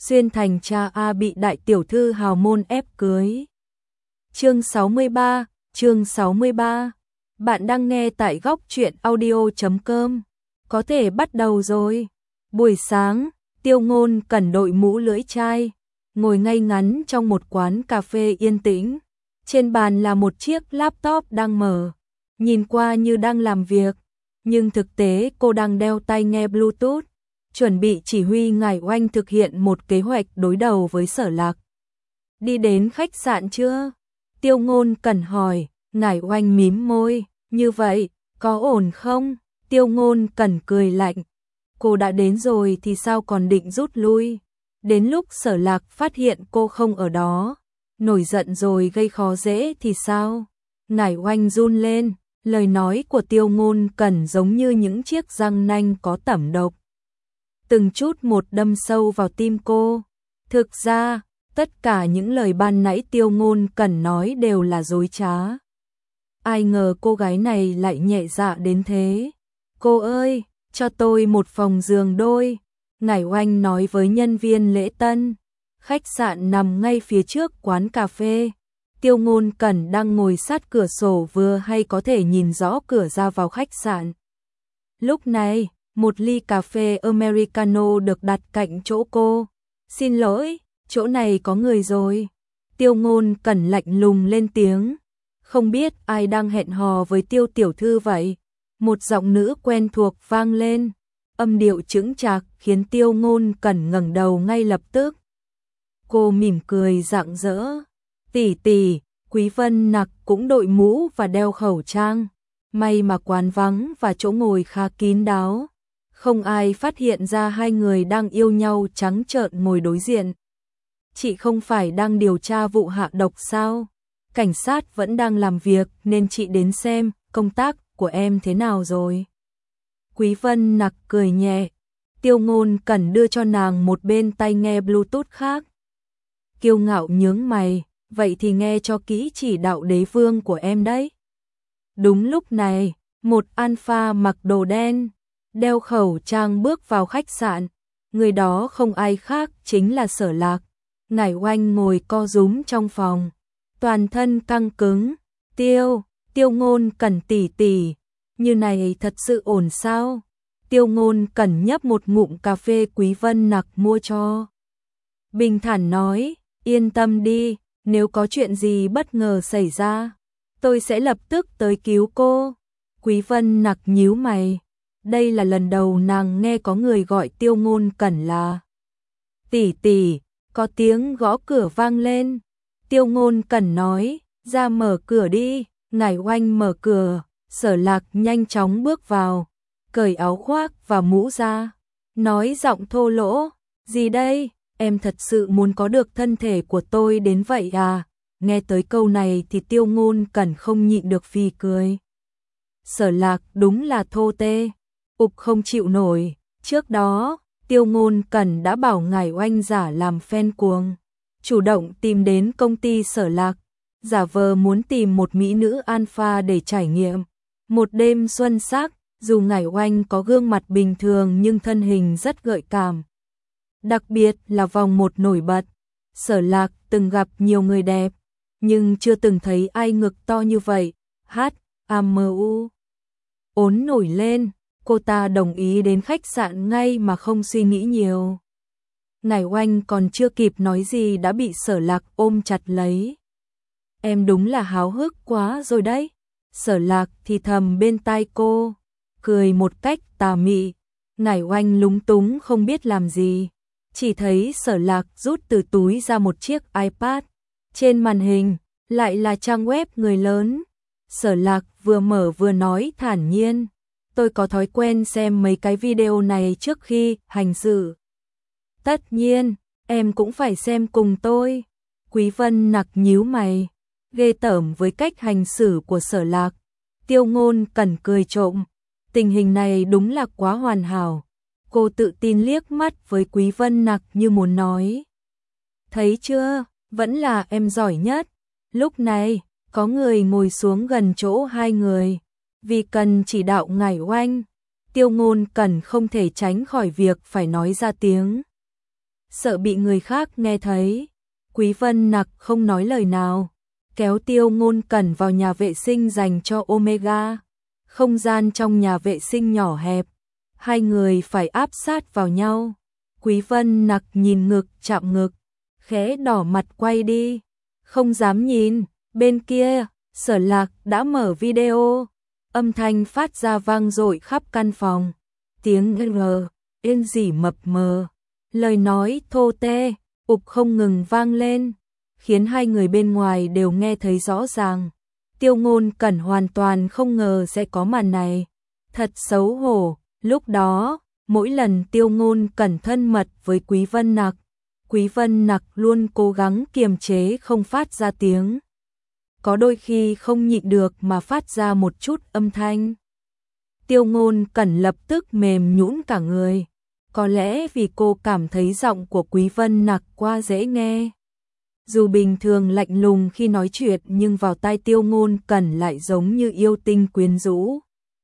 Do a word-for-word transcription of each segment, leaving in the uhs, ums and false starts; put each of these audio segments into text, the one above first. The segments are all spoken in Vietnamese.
Xuyên thành cha A bị đại tiểu thư hào môn ép cưới. Chương sáu mươi ba, chương sáu mươi ba. Bạn đang nghe tại góc truyện audio chấm com. Có thể bắt đầu rồi. Buổi sáng, Tiêu Ngôn cẩn đội mũ lưỡi chai, ngồi ngay ngắn trong một quán cà phê yên tĩnh. Trên bàn là một chiếc laptop đang mở, nhìn qua như đang làm việc, nhưng thực tế cô đang đeo tai nghe Bluetooth, chuẩn bị chỉ huy Ngải Oanh thực hiện một kế hoạch đối đầu với Sở Lạc. Đi đến khách sạn chưa? Tiêu Ngôn cẩn hỏi. Ngải Oanh mím môi, như vậy, có ổn không? Tiêu Ngôn cẩn cười lạnh. Cô đã đến rồi thì sao còn định rút lui? Đến lúc Sở Lạc phát hiện cô không ở đó, nổi giận rồi gây khó dễ thì sao? Ngải Oanh run lên, lời nói của Tiêu Ngôn cẩn giống như những chiếc răng nanh có tẩm độc, từng chút một đâm sâu vào tim cô. Thực ra, tất cả những lời ban nãy Tiêu Ngôn cẩn nói đều là dối trá. Ai ngờ cô gái này lại nhẹ dạ đến thế. Cô ơi, cho tôi một phòng giường đôi. Ngải Oanh nói với nhân viên lễ tân. Khách sạn nằm ngay phía trước quán cà phê. Tiêu Ngôn cẩn đang ngồi sát cửa sổ vừa hay có thể nhìn rõ cửa ra vào khách sạn. Lúc này, một ly cà phê Americano được đặt cạnh chỗ cô. Xin lỗi, chỗ này có người rồi. Tiêu Ngôn cẩn lạnh lùng lên tiếng. Không biết ai đang hẹn hò với Tiêu tiểu thư vậy? Một giọng nữ quen thuộc vang lên, âm điệu chững chạc khiến Tiêu Ngôn cẩn ngẩng đầu ngay lập tức. Cô mỉm cười rạng rỡ. Tỷ tỷ, Quý Vân Nặc cũng đội mũ và đeo khẩu trang. May mà quán vắng và chỗ ngồi khá kín đáo, không ai phát hiện ra hai người đang yêu nhau trắng trợn ngồi đối diện. Chị không phải đang điều tra vụ hạ độc sao? Cảnh sát vẫn đang làm việc nên chị đến xem công tác của em thế nào rồi. Quý Vân Nặc cười nhẹ. Tiêu Ngôn cẩn đưa cho nàng một bên tai nghe Bluetooth khác. Kiêu ngạo nhướng mày, vậy thì nghe cho kỹ chỉ đạo đế vương của em đấy. Đúng lúc này, một alpha mặc đồ đen, đeo khẩu trang bước vào khách sạn. Người đó không ai khác chính là Sở Lạc. Ngải Oanh ngồi co rúm trong phòng, toàn thân căng cứng. Tiêu, Tiêu Ngôn cẩn tỉ tỉ, như này thật sự ổn sao? Tiêu Ngôn cẩn nhấp một ngụm cà phê Quý Vân Nặc mua cho. Bình thản nói, yên tâm đi, nếu có chuyện gì bất ngờ xảy ra, tôi sẽ lập tức tới cứu cô. Quý Vân Nặc nhíu mày. Đây là lần đầu nàng nghe có người gọi Tiêu Ngôn cẩn là tỷ tỷ. Có tiếng gõ cửa vang lên. Tiêu Ngôn cẩn nói, ra mở cửa đi. Ngải Oanh mở cửa. Sở Lạc nhanh chóng bước vào, cởi áo khoác và mũ ra, nói giọng thô lỗ, gì đây, em thật sự muốn có được thân thể của tôi đến vậy à? Nghe tới câu này thì Tiêu Ngôn cẩn không nhịn được phì cười. Sở Lạc đúng là thô tê, ục không chịu nổi. Trước đó, Tiêu Ngôn cẩn đã bảo Ngải Oanh giả làm fan cuồng, chủ động tìm đến công ty Sở Lạc, giả vờ muốn tìm một mỹ nữ alpha để trải nghiệm một đêm xuân sắc. Dù Ngải Oanh có gương mặt bình thường nhưng thân hình rất gợi cảm, đặc biệt là vòng một nổi bật. Sở Lạc từng gặp nhiều người đẹp, nhưng chưa từng thấy ai ngực to như vậy. Hát, amu. Ốn nổi lên, cô ta đồng ý đến khách sạn ngay mà không suy nghĩ nhiều. Ngải Oanh còn chưa kịp nói gì đã bị Sở Lạc ôm chặt lấy. Em đúng là háo hức quá rồi đấy. Sở Lạc thì thầm bên tai cô, cười một cách tà mị. Ngải Oanh lúng túng không biết làm gì, chỉ thấy Sở Lạc rút từ túi ra một chiếc iPad. Trên màn hình lại là trang web người lớn. Sở Lạc vừa mở vừa nói thản nhiên, tôi có thói quen xem mấy cái video này trước khi hành sự. Tất nhiên, em cũng phải xem cùng tôi. Quý Vân Nặc nhíu mày, ghê tởm với cách hành xử của Sở Lạc. Tiêu Ngôn cẩn cười trộm, tình hình này đúng là quá hoàn hảo. Cô tự tin liếc mắt với Quý Vân Nặc như muốn nói, thấy chưa, vẫn là em giỏi nhất. Lúc này, có người ngồi xuống gần chỗ hai người, vì cần chỉ đạo Ngải Oanh. Tiêu Ngôn cẩn không thể tránh khỏi việc phải nói ra tiếng. sợ bị người khác nghe thấy. Quý Vân Nặc không nói lời nào, kéo Tiêu Ngôn Cẩn vào nhà vệ sinh dành cho Omega. Không gian trong nhà vệ sinh nhỏ hẹp, hai người phải áp sát vào nhau. Quý Vân Nặc nhìn ngực chạm ngực, khẽ đỏ mặt quay đi, không dám nhìn. Bên kia, Sở Lạc đã mở video, âm thanh phát ra vang dội khắp căn phòng. Tiếng R, yên rỉ mập mờ, lời nói thô tê, ục không ngừng vang lên, khiến hai người bên ngoài đều nghe thấy rõ ràng. Tiêu Ngôn Cẩn hoàn toàn không ngờ sẽ có màn này, thật xấu hổ. Lúc đó, mỗi lần Tiêu Ngôn Cẩn thân mật với Quý Vân Nặc, Quý Vân Nặc luôn cố gắng kiềm chế không phát ra tiếng. Có đôi khi không nhịn được mà phát ra một chút âm thanh. Tiêu Ngôn Cẩn lập tức mềm nhũn cả người, có lẽ vì cô cảm thấy giọng của Quý Vân Nặc quá dễ nghe. Dù bình thường lạnh lùng khi nói chuyện nhưng vào tai Tiêu Ngôn Cẩn lại giống như yêu tinh quyến rũ.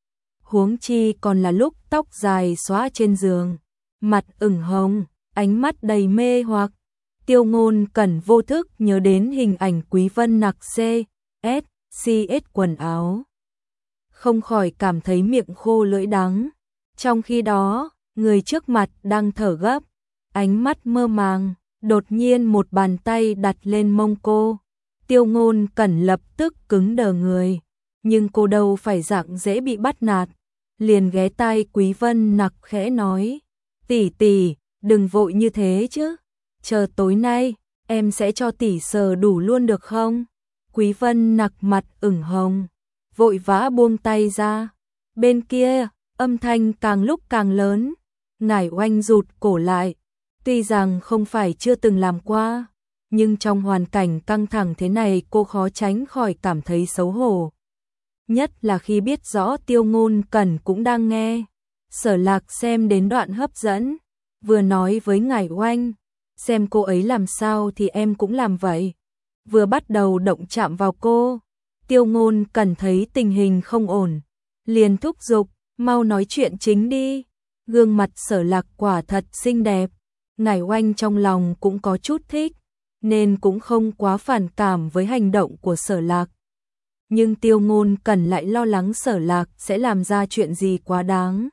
Huống chi còn là lúc tóc dài xõa trên giường, mặt ửng hồng, ánh mắt đầy mê hoặc. Tiêu Ngôn Cẩn vô thức nhớ đến hình ảnh Quý Vân Nặc C S C S quần áo, không khỏi cảm thấy miệng khô lưỡi đắng. Trong khi đó, người trước mặt đang thở gấp, ánh mắt mơ màng, đột nhiên một bàn tay đặt lên mông cô. Tiêu Ngôn Cẩn lập tức cứng đờ người, nhưng cô đâu phải dạng dễ bị bắt nạt, liền ghé tai Quý Vân Nặc khẽ nói: "Tỷ tỷ, đừng vội như thế chứ, chờ tối nay em sẽ cho tỷ sờ đủ luôn được không?" Quý Vân Nặc mặt ửng hồng, vội vã buông tay ra. Bên kia, âm thanh càng lúc càng lớn, Ngải Oanh rụt cổ lại. Tuy rằng không phải chưa từng làm qua, nhưng trong hoàn cảnh căng thẳng thế này cô khó tránh khỏi cảm thấy xấu hổ. Nhất là khi biết rõ Tiêu Ngôn Cẩn cũng đang nghe. Sở Lạc xem đến đoạn hấp dẫn, vừa nói với Ngải Oanh: "Xem cô ấy làm sao thì em cũng làm vậy." Vừa bắt đầu động chạm vào cô, Tiêu Ngôn Cẩn thấy tình hình không ổn, liền thúc giục: "Mau nói chuyện chính đi." Gương mặt Sở Lạc quả thật xinh đẹp, Ngải Oanh trong lòng cũng có chút thích, nên cũng không quá phản cảm với hành động của Sở Lạc. Nhưng Tiêu Ngôn Cẩn lại lo lắng Sở Lạc sẽ làm ra chuyện gì quá đáng,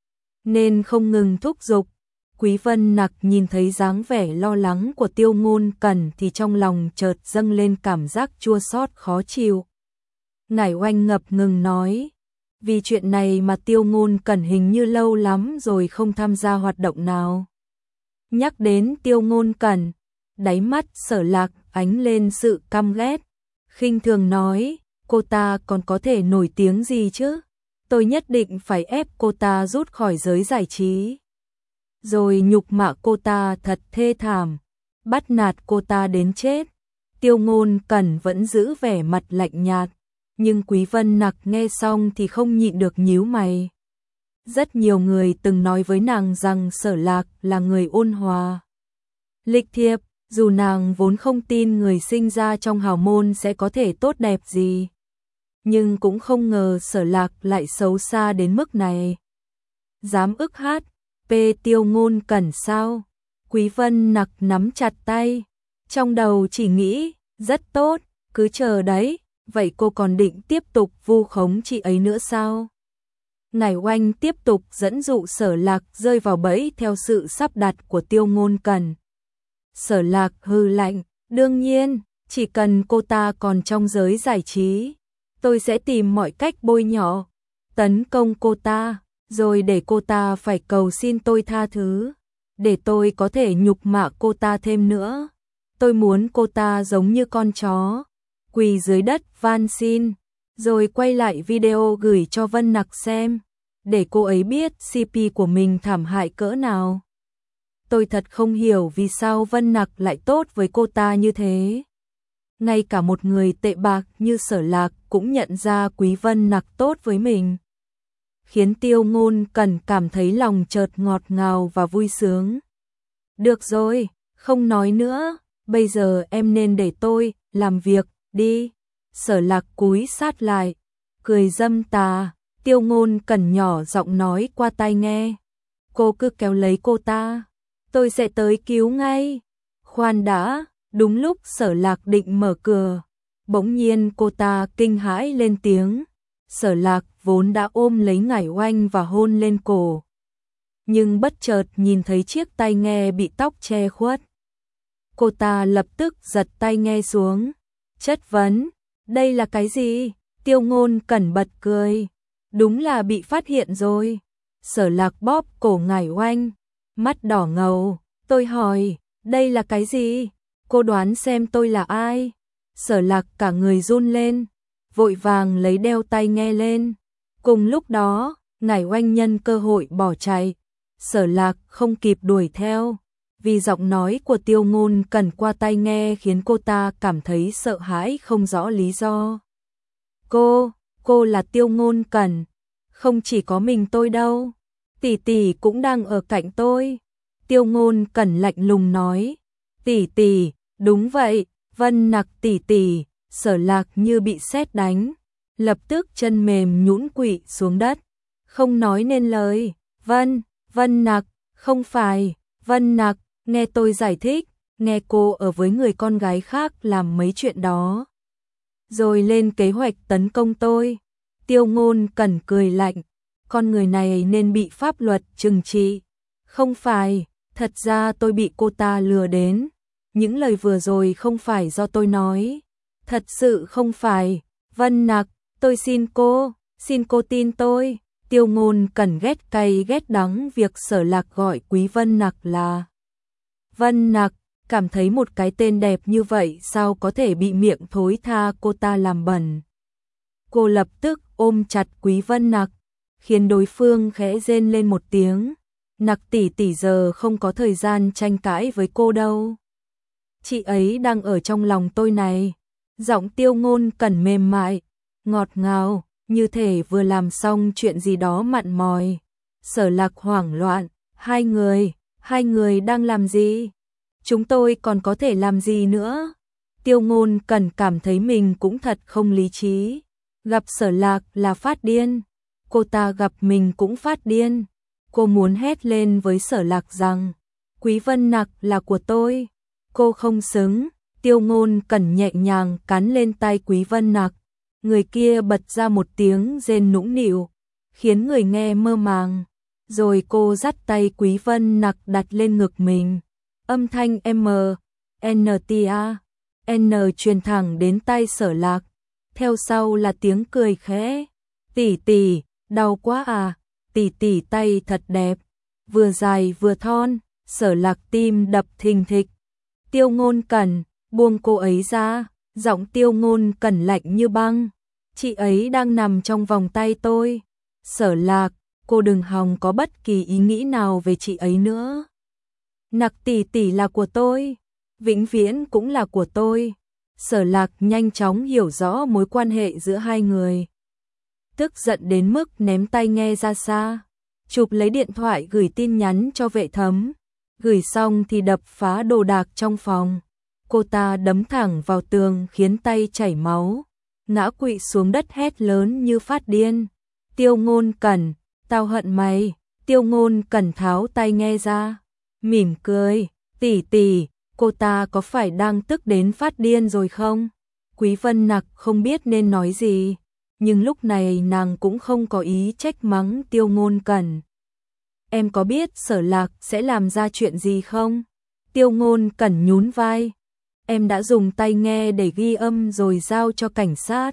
nên không ngừng thúc giục. Quý Vân Nặc nhìn thấy dáng vẻ lo lắng của Tiêu Ngôn Cẩn thì trong lòng chợt dâng lên cảm giác chua xót khó chịu. Ngải Oanh ngập ngừng nói: "Vì chuyện này mà Tiêu Ngôn Cẩn hình như lâu lắm rồi không tham gia hoạt động nào." Nhắc đến Tiêu Ngôn Cẩn, đáy mắt Sở Lạc ánh lên sự căm ghét, khinh thường nói: "Cô ta còn có thể nổi tiếng gì chứ? Tôi nhất định phải ép cô ta rút khỏi giới giải trí, rồi nhục mạ cô ta thật thê thảm, bắt nạt cô ta đến chết." Tiêu Ngôn Cẩn vẫn giữ vẻ mặt lạnh nhạt, nhưng Quý Vân Nặc nghe xong thì không nhịn được nhíu mày. Rất nhiều người từng nói với nàng rằng Sở Lạc là người ôn hòa, lịch thiệp, dù nàng vốn không tin người sinh ra trong hào môn sẽ có thể tốt đẹp gì, nhưng cũng không ngờ Sở Lạc lại xấu xa đến mức này. Dám ức hát P Tiêu Ngôn Cẩn sao? Quý Vân Nặc nắm chặt tay, trong đầu chỉ nghĩ: rất tốt, cứ chờ đấy. Vậy cô còn định tiếp tục vu khống chị ấy nữa sao? Ngải Oanh tiếp tục dẫn dụ Sở Lạc rơi vào bẫy theo sự sắp đặt của Tiêu Ngôn Cẩn. Sở Lạc hừ lạnh: "Đương nhiên, chỉ cần cô ta còn trong giới giải trí, tôi sẽ tìm mọi cách bôi nhọ, tấn công cô ta, rồi để cô ta phải cầu xin tôi tha thứ, để tôi có thể nhục mạ cô ta thêm nữa. Tôi muốn cô ta giống như con chó, quỳ dưới đất van xin, rồi quay lại video gửi cho Vân Nặc xem, để cô ấy biết xê pê của mình thảm hại cỡ nào. Tôi thật không hiểu vì sao Vân Nặc lại tốt với cô ta như thế." Ngay cả một người tệ bạc như Sở Lạc cũng nhận ra Quý Vân Nặc tốt với mình, khiến Tiêu Ngôn Cẩn cảm thấy lòng chợt ngọt ngào và vui sướng. "Được rồi, không nói nữa, bây giờ em nên để tôi làm việc đi." Sở Lạc cúi sát lại, cười dâm tà. Tiêu Ngôn Cẩn nhỏ giọng nói qua tai nghe: "Cô cứ kéo lấy cô ta, tôi sẽ tới cứu ngay. Khoan đã, đúng lúc Sở Lạc định mở cửa, bỗng nhiên cô ta kinh hãi lên tiếng. Sở Lạc vốn đã ôm lấy Ngải Oanh và hôn lên cổ, nhưng bất chợt nhìn thấy chiếc tai nghe bị tóc che khuất. Cô ta lập tức giật tai nghe xuống, chất vấn, đây là cái gì? Tiêu Ngôn Cẩn bật cười, đúng là bị phát hiện rồi. Sở Lạc bóp cổ Ngải Oanh, mắt đỏ ngầu, tôi hỏi, đây là cái gì? Cô đoán xem tôi là ai? Sở Lạc cả người run lên, vội vàng lấy đeo tai nghe lên. Cùng lúc đó, Ngải Oanh nhân cơ hội bỏ chạy. Sở Lạc không kịp đuổi theo, vì giọng nói của Tiêu Ngôn Cẩn qua tai nghe khiến cô ta cảm thấy sợ hãi không rõ lý do. Cô, cô là Tiêu Ngôn Cẩn, không chỉ có mình tôi đâu, tỷ tỷ cũng đang ở cạnh tôi. Tiêu Ngôn Cẩn lạnh lùng nói, tỷ tỷ, đúng vậy, Vân Nặc tỷ tỷ. Sở Lạc như bị sét đánh, lập tức chân mềm nhũn quỵ xuống đất, không nói nên lời. Vân, Vân Nặc, không phải, Vân Nặc, nghe tôi giải thích, nghe cô ở với người con gái khác làm mấy chuyện đó, rồi lên kế hoạch tấn công tôi. Tiêu Ngôn Cẩn cười lạnh, con người này nên bị pháp luật trừng trị. Không phải, thật ra tôi bị cô ta lừa đến, những lời vừa rồi không phải do tôi nói. Thật sự không phải, Vân Nặc, tôi xin cô, xin cô tin tôi. Tiêu Ngôn Cẩn ghét cay ghét đắng việc Sở Lạc gọi Quý Vân Nặc là Vân Nặc, cảm thấy một cái tên đẹp như vậy sao có thể bị miệng thối tha cô ta làm bẩn. Cô lập tức ôm chặt Quý Vân Nặc, khiến đối phương khẽ rên lên một tiếng. Nặc tỷ tỷ giờ không có thời gian tranh cãi với cô đâu. Chị ấy đang ở trong lòng tôi này. Giọng Tiêu Ngôn Cẩn mềm mại, ngọt ngào, như thể vừa làm xong chuyện gì đó mặn mòi. Sở Lạc hoảng loạn, hai người, hai người đang làm gì? Chúng tôi còn có thể làm gì nữa? Tiêu Ngôn Cẩn cảm thấy mình cũng thật không lý trí. Gặp Sở Lạc là phát điên, cô ta gặp mình cũng phát điên. Cô muốn hét lên với Sở Lạc rằng, Quý Vân Nặc là của tôi, cô không xứng. Tiêu Ngôn Cẩn nhẹ nhàng cắn lên tay Quý Vân Nặc, người kia bật ra một tiếng rên nũng nịu, khiến người nghe mơ màng. Rồi cô dắt tay Quý Vân Nặc đặt lên ngực mình, âm thanh M, N T A, N truyền thẳng đến tai Sở Lạc, theo sau là tiếng cười khẽ, tỷ tỷ, đau quá à, tỷ tỷ tay thật đẹp, vừa dài vừa thon. Sở Lạc tim đập thình thịch. Tiêu Ngôn Cẩn, buông cô ấy ra. Giọng Tiêu Ngôn Cẩn lạnh như băng, chị ấy đang nằm trong vòng tay tôi. Sở Lạc, cô đừng hòng có bất kỳ ý nghĩ nào về chị ấy nữa. Nặc tỷ tỷ là của tôi, vĩnh viễn cũng là của tôi. Sở Lạc nhanh chóng hiểu rõ mối quan hệ giữa hai người, tức giận đến mức ném tai nghe ra xa, chụp lấy điện thoại gửi tin nhắn cho Vệ Thấm, gửi xong thì đập phá đồ đạc trong phòng. Cô ta đấm thẳng vào tường khiến tay chảy máu, ngã quỵ xuống đất hét lớn như phát điên. Tiêu Ngôn Cẩn, tao hận mày. Tiêu Ngôn Cẩn tháo tai nghe ra, mỉm cười, tỷ tỷ, cô ta có phải đang tức đến phát điên rồi không? Quý Vân Nặc không biết nên nói gì, nhưng lúc này nàng cũng không có ý trách mắng Tiêu Ngôn Cẩn. Em có biết Sở Lạc sẽ làm ra chuyện gì không? Tiêu Ngôn Cẩn nhún vai. Em đã dùng tai nghe để ghi âm rồi giao cho cảnh sát.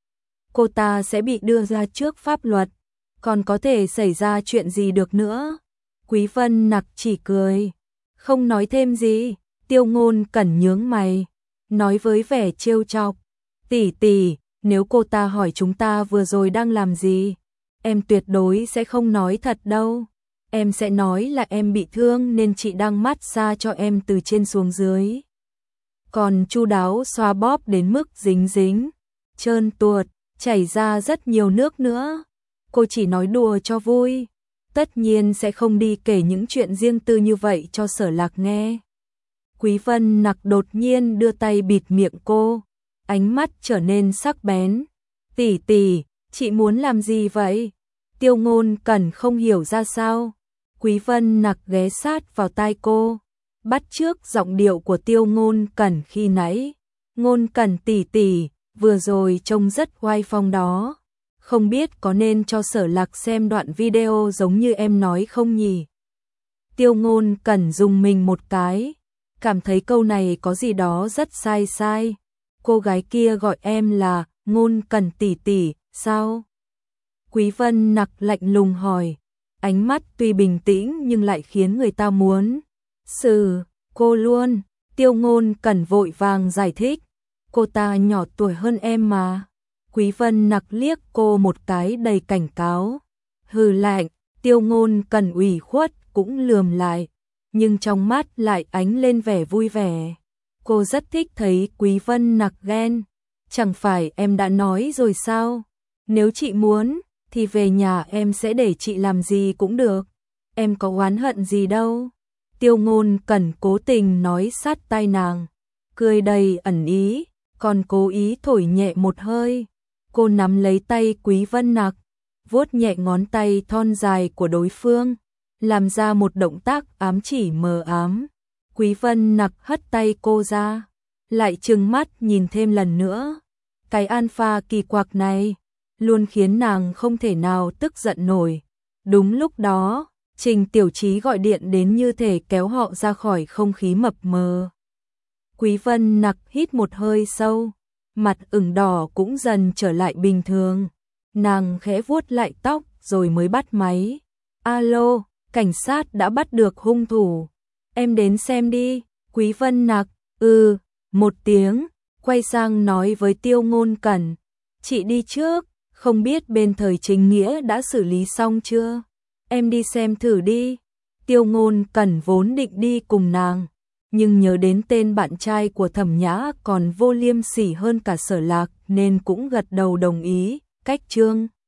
Cô ta sẽ bị đưa ra trước pháp luật, còn có thể xảy ra chuyện gì được nữa? Quý Vân Nặc chỉ cười, không nói thêm gì. Tiêu Ngôn Cẩn nhướng mày, nói với vẻ trêu chọc, tỷ tỷ, nếu cô ta hỏi chúng ta vừa rồi đang làm gì, em tuyệt đối sẽ không nói thật đâu. Em sẽ nói là em bị thương nên chị đang massage cho em từ trên xuống dưới, còn chu đáo xoa bóp đến mức dính dính, trơn tuột, chảy ra rất nhiều nước nữa. Cô chỉ nói đùa cho vui, tất nhiên sẽ không đi kể những chuyện riêng tư như vậy cho Sở Lạc nghe. Quý Vân Nặc đột nhiên đưa tay bịt miệng cô, ánh mắt trở nên sắc bén. Tỷ tỷ, chị muốn làm gì vậy? Tiêu Ngôn Cẩn không hiểu ra sao. Quý Vân Nặc ghé sát vào tai cô, bắt chước giọng điệu của Tiêu Ngôn Cẩn khi nãy. Ngôn Cẩn tỷ tỷ, vừa rồi trông rất oai phong đó. Không biết có nên cho Sở Lạc xem đoạn video giống như em nói không nhỉ? Tiêu Ngôn Cẩn dùng mình một cái, cảm thấy câu này có gì đó rất sai sai. Cô gái kia gọi em là Ngôn Cẩn tỷ tỷ, sao? Quý Vân Nặc lạnh lùng hỏi, ánh mắt tuy bình tĩnh nhưng lại khiến người ta muốn xử cô luôn. Tiêu Ngôn Cẩn vội vàng giải thích, cô ta nhỏ tuổi hơn em mà. Quý Vân Nặc liếc cô một cái đầy cảnh cáo. Hừ lạnh, Tiêu Ngôn Cẩn ủy khuất cũng lườm lại, nhưng trong mắt lại ánh lên vẻ vui vẻ. Cô rất thích thấy Quý Vân Nặc ghen. Chẳng phải em đã nói rồi sao? Nếu chị muốn, thì về nhà em sẽ để chị làm gì cũng được. Em có oán hận gì đâu. Tiêu Ngôn Cẩn cố tình nói sát tai nàng, cười đầy ẩn ý, còn cố ý thổi nhẹ một hơi. Cô nắm lấy tay Quý Vân Nặc, vuốt nhẹ ngón tay thon dài của đối phương, làm ra một động tác ám chỉ mờ ám. Quý Vân Nặc hất tay cô ra, lại trừng mắt nhìn thêm lần nữa. Cái alpha kỳ quặc này luôn khiến nàng không thể nào tức giận nổi. Đúng lúc đó, Trình Tiểu Chí gọi điện đến như thể kéo họ ra khỏi không khí mập mờ. Quý Vân Nặc hít một hơi sâu, mặt ửng đỏ cũng dần trở lại bình thường. Nàng khẽ vuốt lại tóc rồi mới bắt máy. Alo, cảnh sát đã bắt được hung thủ. Em đến xem đi. Quý Vân Nặc, ừ, một tiếng, quay sang nói với Tiêu Ngôn Cẩn. Chị đi trước, không biết bên Thời Chính Nghĩa đã xử lý xong chưa? Em đi xem thử đi. Tiêu Ngôn Cẩn vốn định đi cùng nàng, nhưng nhớ đến tên bạn trai của Thẩm Nhã còn vô liêm sỉ hơn cả Sở Lạc nên cũng gật đầu đồng ý. Cách chương